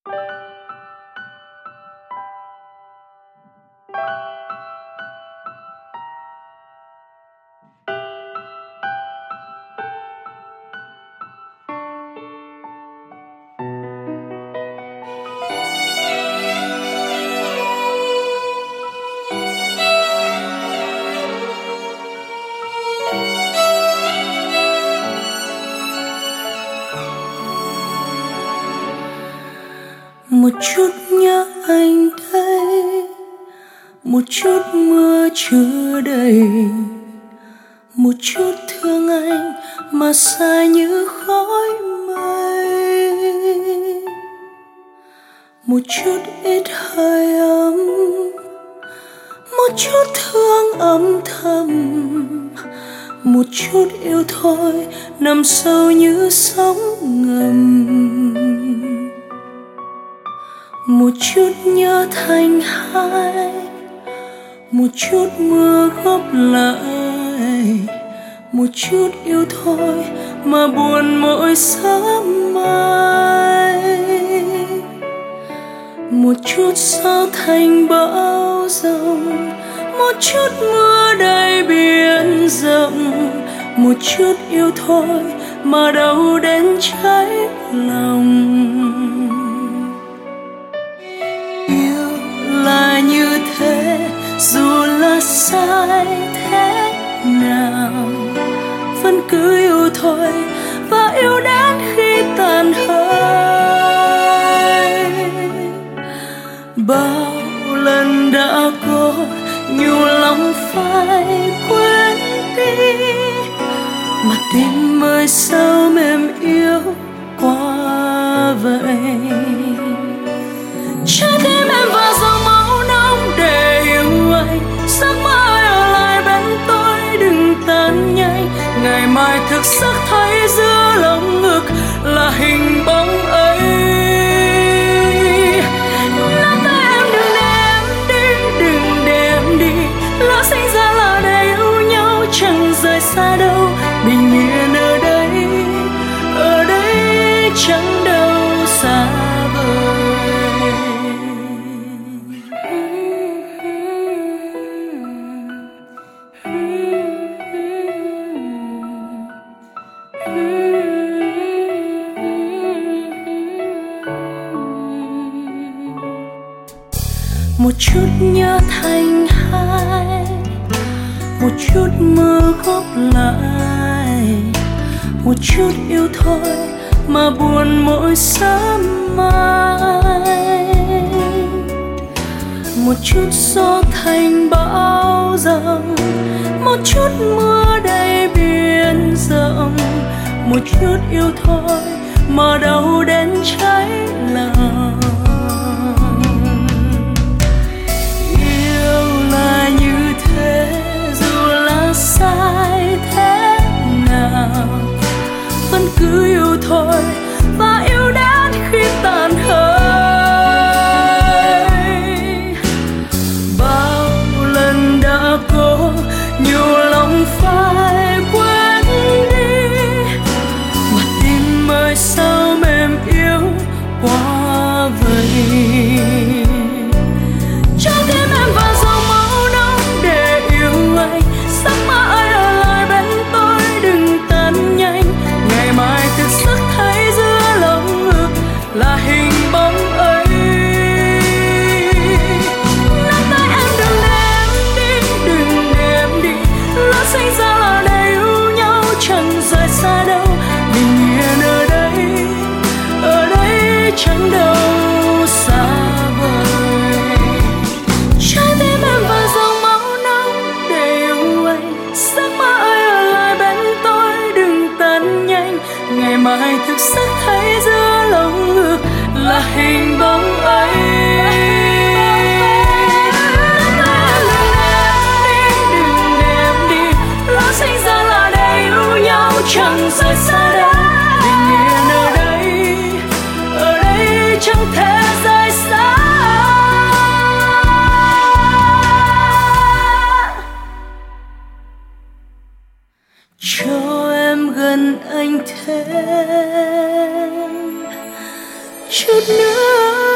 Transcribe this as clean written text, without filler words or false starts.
Một chút nhớ anh đây, một chút mưa chưa đầy, một chút thương anh mà xa như khói mây, một chút ít hơi ấm, một chút thương âm thầm, một chút yêu thôi nằm sâu như sóng ngầm. Một chút nhớ thành hai, một chút mưa góp lại, một chút yêu thôi mà buồn mỗi sớm mai. Một chút gió thành bão giông, một chút mưa đầy biển rộng, một chút yêu thôi mà đau đến cháy lòng. Yêu là như thế, dù là sai thế nào vẫn cứ yêu thôi, và yêu đến khi tàn hơi. Bao lần đã có nhiều lòng phải quên đi, mà tim mới sao mềm yếu quá vậy. Trái tim em vào dòng máu nóng để yêu anh, giấc mơ ở lại bên tôi đừng tan nhanh. Ngày mai thực sắc thấy giữa lòng ngực là hình bóng ấy. Nắm tay em đừng để em đi, đừng để em đi. Lỡ sinh ra là để yêu nhau chẳng rời xa đâu. Bình yên ở đây chẳng đâu xa vời. Một chút nhớ thành hai, một chút mơ góp lại, một chút yêu thôi mà buồn mỗi sớm mai. Một chút gió thành bão giông, một chút mưa đầy biển rộng, một chút yêu thôi mà đau đến cháy lòng. Là như thế, dù là sai thế nào vẫn cứ yêu thôi, và yêu đến khi tàn hơi. Bao lần đã có nhiều lòng phải quên đi, mà tim mới sao mềm yếu quá vậy. Là hình bóng ấy. Nắm tay em đừng để em đi, đừng để em đi. Lỡ sinh ra là để yêu nhau chẳng rời xa đâu. Bình yên ở đây chẳng đâu xa vời. Trái tim em vào dòng máu nóng để yêu anh, giấc mơ ấy ở lại bên tôi đừng tan nhanh. Ngày mai thực sắc thấy giữa lòng ngực là hình bóng ấy. Đừng để em đi, lỡ sinh ra là để yêu nhau chẳng rời xa đâu. Bình yên ở đây chẳng chút nữa.